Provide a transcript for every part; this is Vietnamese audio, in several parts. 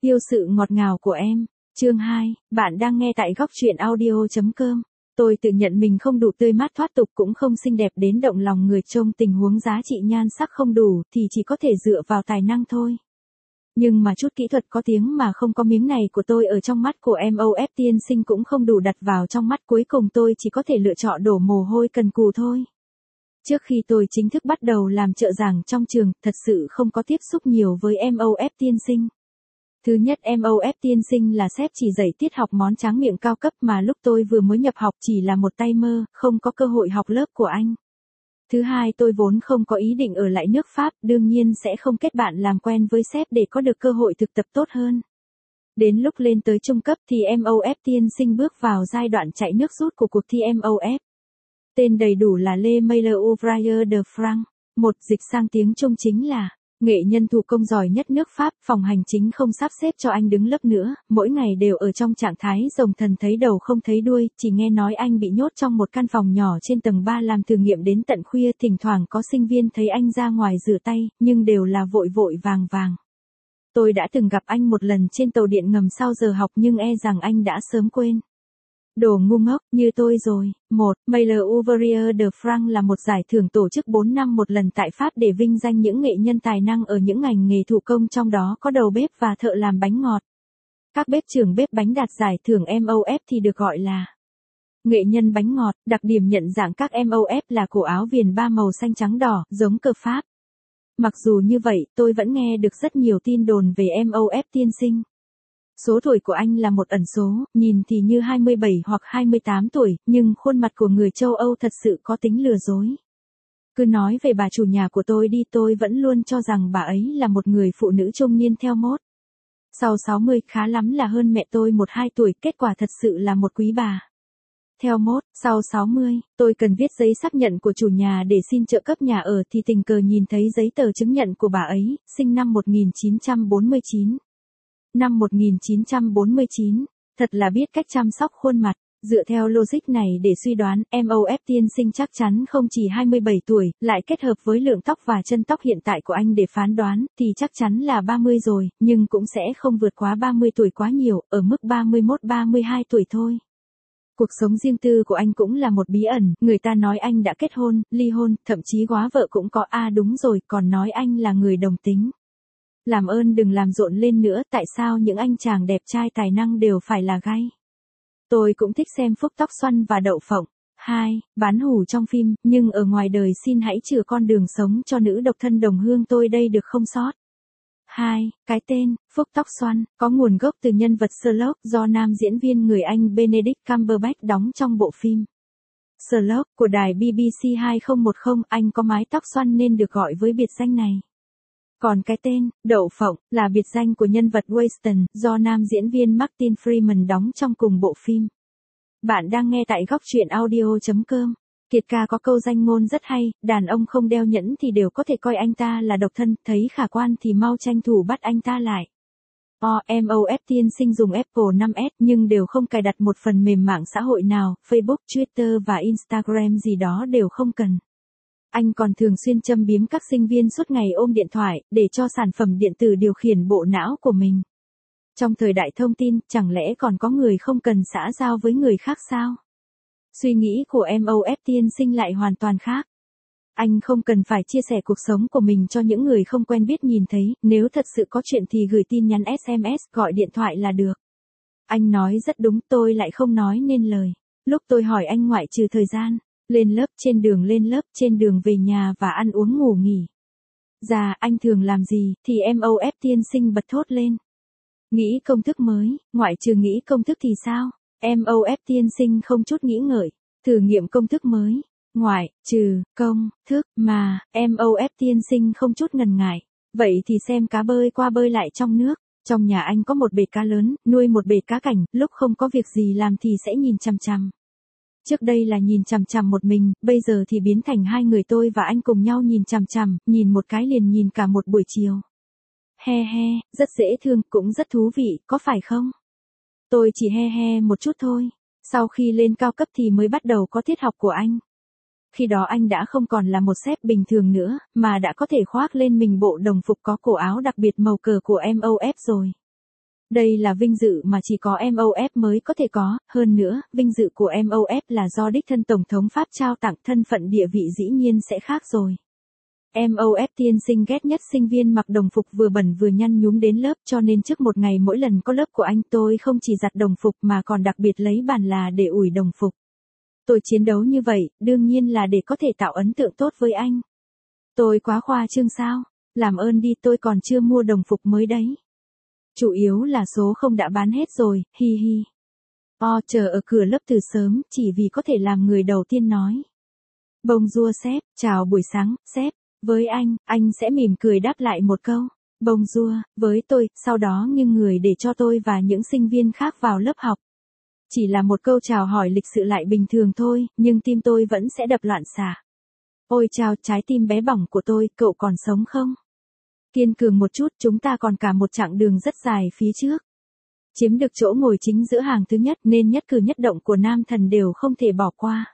Yêu sự ngọt ngào của em. Chương 2, bạn đang nghe tại góc truyện audio.com. Tôi tự nhận mình không đủ tươi mát thoát tục cũng không xinh đẹp đến động lòng người, trong tình huống giá trị nhan sắc không đủ thì chỉ có thể dựa vào tài năng thôi. Nhưng mà chút kỹ thuật có tiếng mà không có miếng này của tôi ở trong mắt của MOF tiên sinh cũng không đủ đặt vào trong mắt, cuối cùng tôi chỉ có thể lựa chọn đổ mồ hôi cần cù thôi. Trước khi tôi chính thức bắt đầu làm trợ giảng trong trường, thật sự không có tiếp xúc nhiều với MOF tiên sinh. Thứ nhất, MOF tiên sinh là sếp chỉ dạy tiết học món tráng miệng cao cấp mà lúc tôi vừa mới nhập học chỉ là một tay mơ, không có cơ hội học lớp của anh. Thứ hai, tôi vốn không có ý định ở lại nước Pháp, đương nhiên sẽ không kết bạn làm quen với sếp để có được cơ hội thực tập tốt hơn. Đến lúc lên tới trung cấp thì MOF tiên sinh bước vào giai đoạn chạy nước rút của cuộc thi MOF. Tên đầy đủ là Le Meilleur Ouvrier de France, một dịch sang tiếng Trung chính là nghệ nhân thủ công giỏi nhất nước Pháp. Phòng hành chính không sắp xếp cho anh đứng lớp nữa, mỗi ngày đều ở trong trạng thái rồng thần thấy đầu không thấy đuôi, chỉ nghe nói anh bị nhốt trong một căn phòng nhỏ trên tầng 3 làm thử nghiệm đến tận khuya, thỉnh thoảng có sinh viên thấy anh ra ngoài rửa tay, nhưng đều là vội vội vàng vàng. Tôi đã từng gặp anh một lần trên tàu điện ngầm sau giờ học nhưng e rằng anh đã sớm quên. Đồ ngu ngốc như tôi rồi. 1. Meilleur Ouvrier de France là một giải thưởng tổ chức 4 năm một lần tại Pháp để vinh danh những nghệ nhân tài năng ở những ngành nghề thủ công, trong đó có đầu bếp và thợ làm bánh ngọt. Các bếp trưởng bếp bánh đạt giải thưởng MOF thì được gọi là nghệ nhân bánh ngọt. Đặc điểm nhận dạng các MOF là cổ áo viền 3 màu xanh trắng đỏ, giống cờ Pháp. Mặc dù như vậy, tôi vẫn nghe được rất nhiều tin đồn về MOF tiên sinh. Số tuổi của anh là một ẩn số, nhìn thì như 27 hoặc 28 tuổi, nhưng khuôn mặt của người châu Âu thật sự có tính lừa dối. Cứ nói về bà chủ nhà của tôi đi, tôi vẫn luôn cho rằng bà ấy là một người phụ nữ trung niên theo mốt. Sau 60, khá lắm là hơn mẹ tôi 1-2 tuổi, kết quả thật sự là một quý bà. Theo mốt, sau 60, tôi cần viết giấy xác nhận của chủ nhà để xin trợ cấp nhà ở thì tình cờ nhìn thấy giấy tờ chứng nhận của bà ấy, sinh năm 1949. Năm 1949, thật là biết cách chăm sóc khuôn mặt. Dựa theo logic này để suy đoán, MOF tiên sinh chắc chắn không chỉ 27 tuổi, lại kết hợp với lượng tóc và chân tóc hiện tại của anh để phán đoán, thì chắc chắn là 30 rồi, nhưng cũng sẽ không vượt quá 30 tuổi quá nhiều, ở mức 31-32 tuổi thôi. Cuộc sống riêng tư của anh cũng là một bí ẩn, người ta nói anh đã kết hôn, ly hôn, thậm chí góa vợ cũng có. Đúng rồi, còn nói anh là người đồng tính. Làm ơn đừng làm rộn lên nữa, tại sao những anh chàng đẹp trai tài năng đều phải là gay? Tôi cũng thích xem Phúc Tóc Xoăn và Đậu Phộng. 2. Bán hủ trong phim, nhưng ở ngoài đời xin hãy chừa con đường sống cho nữ độc thân đồng hương tôi đây được không sót. 2. Cái tên, Phúc Tóc Xoăn, có nguồn gốc từ nhân vật Sherlock do nam diễn viên người Anh Benedict Cumberbatch đóng trong bộ phim Sherlock của đài BBC 2010, anh có mái tóc xoăn nên được gọi với biệt danh này. Còn cái tên, Đậu Phộng, là biệt danh của nhân vật Winston, do nam diễn viên Martin Freeman đóng trong cùng bộ phim. Bạn đang nghe tại góc truyện audio.com. Kiệt ca có câu danh ngôn rất hay, đàn ông không đeo nhẫn thì đều có thể coi anh ta là độc thân, thấy khả quan thì mau tranh thủ bắt anh ta lại. MOF tiên sinh dùng Apple 5S nhưng đều không cài đặt một phần mềm mạng xã hội nào, Facebook, Twitter và Instagram gì đó đều không cần. Anh còn thường xuyên châm biếm các sinh viên suốt ngày ôm điện thoại, để cho sản phẩm điện tử điều khiển bộ não của mình. Trong thời đại thông tin, chẳng lẽ còn có người không cần xã giao với người khác sao? Suy nghĩ của MOF tiên sinh lại hoàn toàn khác. Anh không cần phải chia sẻ cuộc sống của mình cho những người không quen biết nhìn thấy, nếu thật sự có chuyện thì gửi tin nhắn SMS, gọi điện thoại là được. Anh nói rất đúng, tôi lại không nói nên lời. Lúc tôi hỏi anh ngoại trừ thời gian lên lớp, trên đường lên lớp, trên đường về nhà và ăn uống ngủ nghỉ, anh thường làm gì, thì MOF tiên sinh bật thốt lên. Nghĩ công thức mới, ngoại trừ nghĩ công thức thì sao? MOF tiên sinh không chút nghĩ ngợi, thử nghiệm công thức mới, ngoại trừ công thức mà, MOF tiên sinh không chút ngần ngại. Vậy thì xem cá bơi qua bơi lại trong nước. Trong nhà anh có một bể cá lớn, nuôi một bể cá cảnh, lúc không có việc gì làm thì sẽ nhìn chằm chằm. Trước đây là nhìn chằm chằm một mình, bây giờ thì biến thành hai người, tôi và anh cùng nhau nhìn chằm chằm, nhìn một cái liền nhìn cả một buổi chiều. He he, rất dễ thương, cũng rất thú vị, có phải không? Tôi chỉ he he một chút thôi. Sau khi lên cao cấp thì mới bắt đầu có tiết học của anh. Khi đó anh đã không còn là một sếp bình thường nữa, mà đã có thể khoác lên mình bộ đồng phục có cổ áo đặc biệt màu cờ của MOF rồi. Đây là vinh dự mà chỉ có MOF mới có thể có, hơn nữa, vinh dự của MOF là do đích thân Tổng thống Pháp trao tặng, thân phận địa vị dĩ nhiên sẽ khác rồi. MOF tiên sinh ghét nhất sinh viên mặc đồng phục vừa bẩn vừa nhăn nhúm đến lớp, cho nên trước một ngày mỗi lần có lớp của anh tôi không chỉ giặt đồng phục mà còn đặc biệt lấy bàn là để ủi đồng phục. Tôi chiến đấu như vậy, đương nhiên là để có thể tạo ấn tượng tốt với anh. Tôi quá khoa trương sao? Làm ơn đi, tôi còn chưa mua đồng phục mới đấy. Chủ yếu là số không đã bán hết rồi, hi hi. Chờ ở cửa lớp từ sớm, chỉ vì có thể làm người đầu tiên nói. Bonjour sếp, chào buổi sáng, sếp. Với anh sẽ mỉm cười đáp lại một câu. Bonjour, với tôi, sau đó nghiêng người để cho tôi và những sinh viên khác vào lớp học. Chỉ là một câu chào hỏi lịch sự lại bình thường thôi, nhưng tim tôi vẫn sẽ đập loạn xạ. Ôi chao, trái tim bé bỏng của tôi, cậu còn sống không? Kiên cường một chút, chúng ta còn cả một chặng đường rất dài phía trước. Chiếm được chỗ ngồi chính giữa hàng thứ nhất nên nhất cử nhất động của nam thần đều không thể bỏ qua.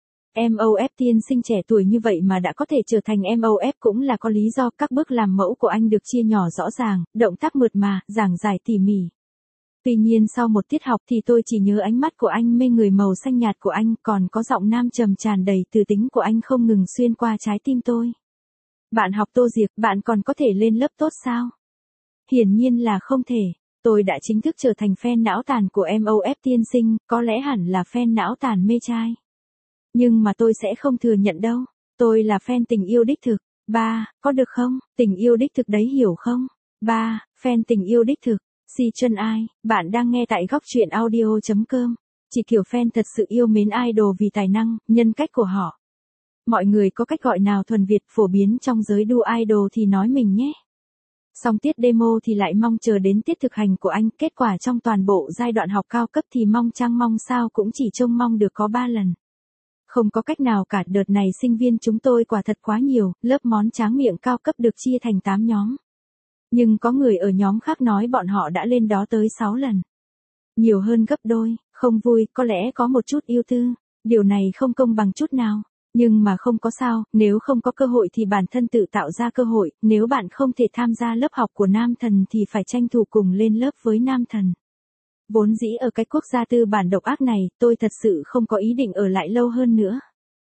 MOF tiên sinh trẻ tuổi như vậy mà đã có thể trở thành MOF cũng là có lý do, các bước làm mẫu của anh được chia nhỏ rõ ràng, động tác mượt mà, giảng giải tỉ mỉ. Tuy nhiên sau một tiết học thì tôi chỉ nhớ ánh mắt của anh mê người, màu xanh nhạt của anh, còn có giọng nam trầm tràn đầy từ tính của anh không ngừng xuyên qua trái tim tôi. Bạn học Tô Diệp, bạn còn có thể lên lớp tốt sao? Hiển nhiên là không thể. Tôi đã chính thức trở thành fan não tàn của MOF tiên sinh, có lẽ hẳn là fan não tàn mê trai. Nhưng mà tôi sẽ không thừa nhận đâu. Tôi là fan tình yêu đích thực. Có được không? Tình yêu đích thực đấy, hiểu không? Fan tình yêu đích thực. Si chân ai, bạn đang nghe tại góc truyện audio.com. Chỉ kiểu fan thật sự yêu mến idol vì tài năng, nhân cách của họ. Mọi người có cách gọi nào thuần Việt phổ biến trong giới đu idol thì nói mình nhé. Xong tiết demo thì lại mong chờ đến tiết thực hành của anh, kết quả trong toàn bộ giai đoạn học cao cấp thì mong sao cũng chỉ trông mong được có 3 lần. Không có cách nào cả, đợt này sinh viên chúng tôi quả thật quá nhiều, lớp món tráng miệng cao cấp được chia thành 8 nhóm. Nhưng có người ở nhóm khác nói bọn họ đã lên đó tới 6 lần. Nhiều hơn gấp đôi, không vui, có lẽ có một chút ưu tư. Điều này không công bằng chút nào. Nhưng mà không có sao, nếu không có cơ hội thì bản thân tự tạo ra cơ hội, nếu bạn không thể tham gia lớp học của nam thần thì phải tranh thủ cùng lên lớp với nam thần. Vốn dĩ ở cái quốc gia tư bản độc ác này, tôi thật sự không có ý định ở lại lâu hơn nữa.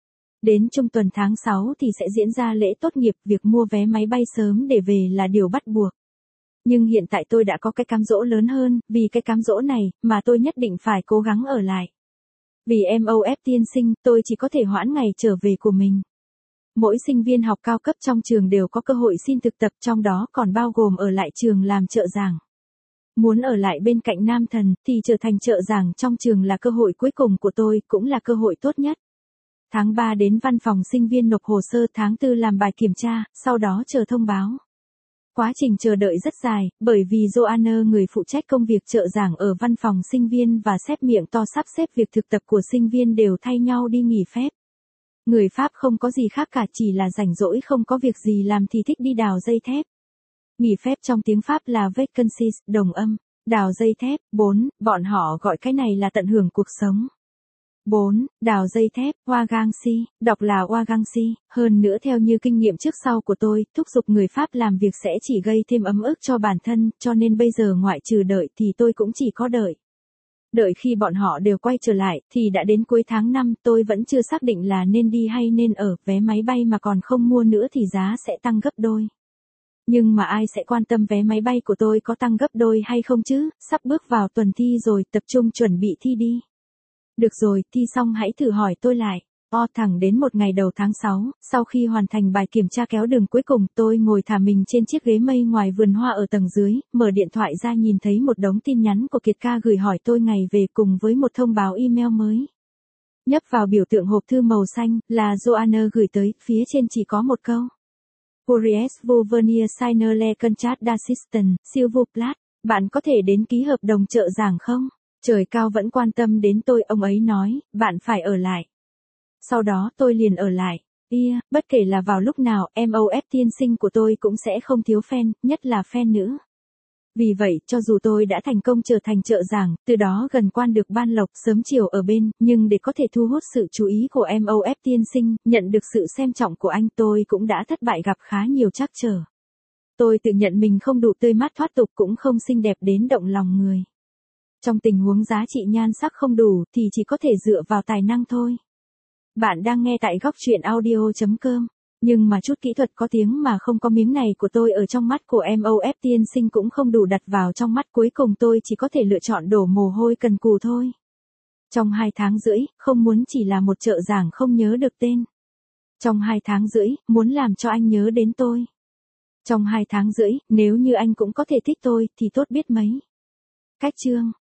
Đến trung tuần tháng 6 thì sẽ diễn ra lễ tốt nghiệp, việc mua vé máy bay sớm để về là điều bắt buộc. Nhưng hiện tại tôi đã có cái cám dỗ lớn hơn, vì cái cám dỗ này mà tôi nhất định phải cố gắng ở lại. Vì MOF tiên sinh, tôi chỉ có thể hoãn ngày trở về của mình. Mỗi sinh viên học cao cấp trong trường đều có cơ hội xin thực tập, trong đó còn bao gồm ở lại trường làm trợ giảng. Muốn ở lại bên cạnh nam thần thì trở thành trợ giảng trong trường là cơ hội cuối cùng của tôi, cũng là cơ hội tốt nhất. Tháng 3 đến văn phòng sinh viên nộp hồ sơ, tháng 4 làm bài kiểm tra, sau đó chờ thông báo. Quá trình chờ đợi rất dài, bởi vì Joanna, người phụ trách công việc trợ giảng ở văn phòng sinh viên và sếp miệng to sắp xếp việc thực tập của sinh viên đều thay nhau đi nghỉ phép. Người Pháp không có gì khác cả, chỉ là rảnh rỗi không có việc gì làm thì thích đi đào dây thép. Nghỉ phép trong tiếng Pháp là vacancies, đồng âm, đào dây thép. 4, bọn họ gọi cái này là tận hưởng cuộc sống. 4. Đào dây thép, Wagangsi, đọc là Wagangsi, hơn nữa theo như kinh nghiệm trước sau của tôi, thúc giục người Pháp làm việc sẽ chỉ gây thêm ấm ức cho bản thân, cho nên bây giờ ngoại trừ đợi thì tôi cũng chỉ có đợi. Đợi khi bọn họ đều quay trở lại, thì đã đến cuối tháng 5, tôi vẫn chưa xác định là nên đi hay nên ở, vé máy bay mà còn không mua nữa thì giá sẽ tăng gấp đôi. Nhưng mà ai sẽ quan tâm vé máy bay của tôi có tăng gấp đôi hay không chứ, sắp bước vào tuần thi rồi, tập trung chuẩn bị thi đi. Được rồi, thi xong hãy thử hỏi tôi lại. Thẳng đến một ngày đầu tháng 6, sau khi hoàn thành bài kiểm tra kéo đường cuối cùng, tôi ngồi thả mình trên chiếc ghế mây ngoài vườn hoa ở tầng dưới, mở điện thoại ra nhìn thấy một đống tin nhắn của Kiệt ca gửi hỏi tôi ngày về cùng với một thông báo email mới. Nhấp vào biểu tượng hộp thư màu xanh, là Joanna gửi tới, phía trên chỉ có một câu. Pourriez-vous venir signer le contrat d'assistant, s'il vous plaît? Bạn có thể đến ký hợp đồng trợ giảng không? Trời cao vẫn quan tâm đến tôi, ông ấy nói, bạn phải ở lại. Sau đó tôi liền ở lại. Bất kể là vào lúc nào, MOF tiên sinh của tôi cũng sẽ không thiếu fan, nhất là fan nữ. Vì vậy, cho dù tôi đã thành công trở thành trợ giảng, từ đó gần quan được ban lộc sớm chiều ở bên, nhưng để có thể thu hút sự chú ý của MOF tiên sinh, nhận được sự xem trọng của anh, tôi cũng đã thất bại gặp khá nhiều trắc trở. Tôi tự nhận mình không đủ tươi mát thoát tục cũng không xinh đẹp đến động lòng người. Trong tình huống giá trị nhan sắc không đủ thì chỉ có thể dựa vào tài năng thôi. Bạn đang nghe tại góc truyện audio.com. Nhưng mà chút kỹ thuật có tiếng mà không có miếng này của tôi ở trong mắt của MOF tiên sinh cũng không đủ đặt vào trong mắt, cuối cùng tôi chỉ có thể lựa chọn đổ mồ hôi cần cù thôi. Trong 2 tháng rưỡi, không muốn chỉ là một trợ giảng không nhớ được tên. Trong 2 tháng rưỡi, muốn làm cho anh nhớ đến tôi. Trong 2 tháng rưỡi, nếu như anh cũng có thể thích tôi thì tốt biết mấy. Cách chương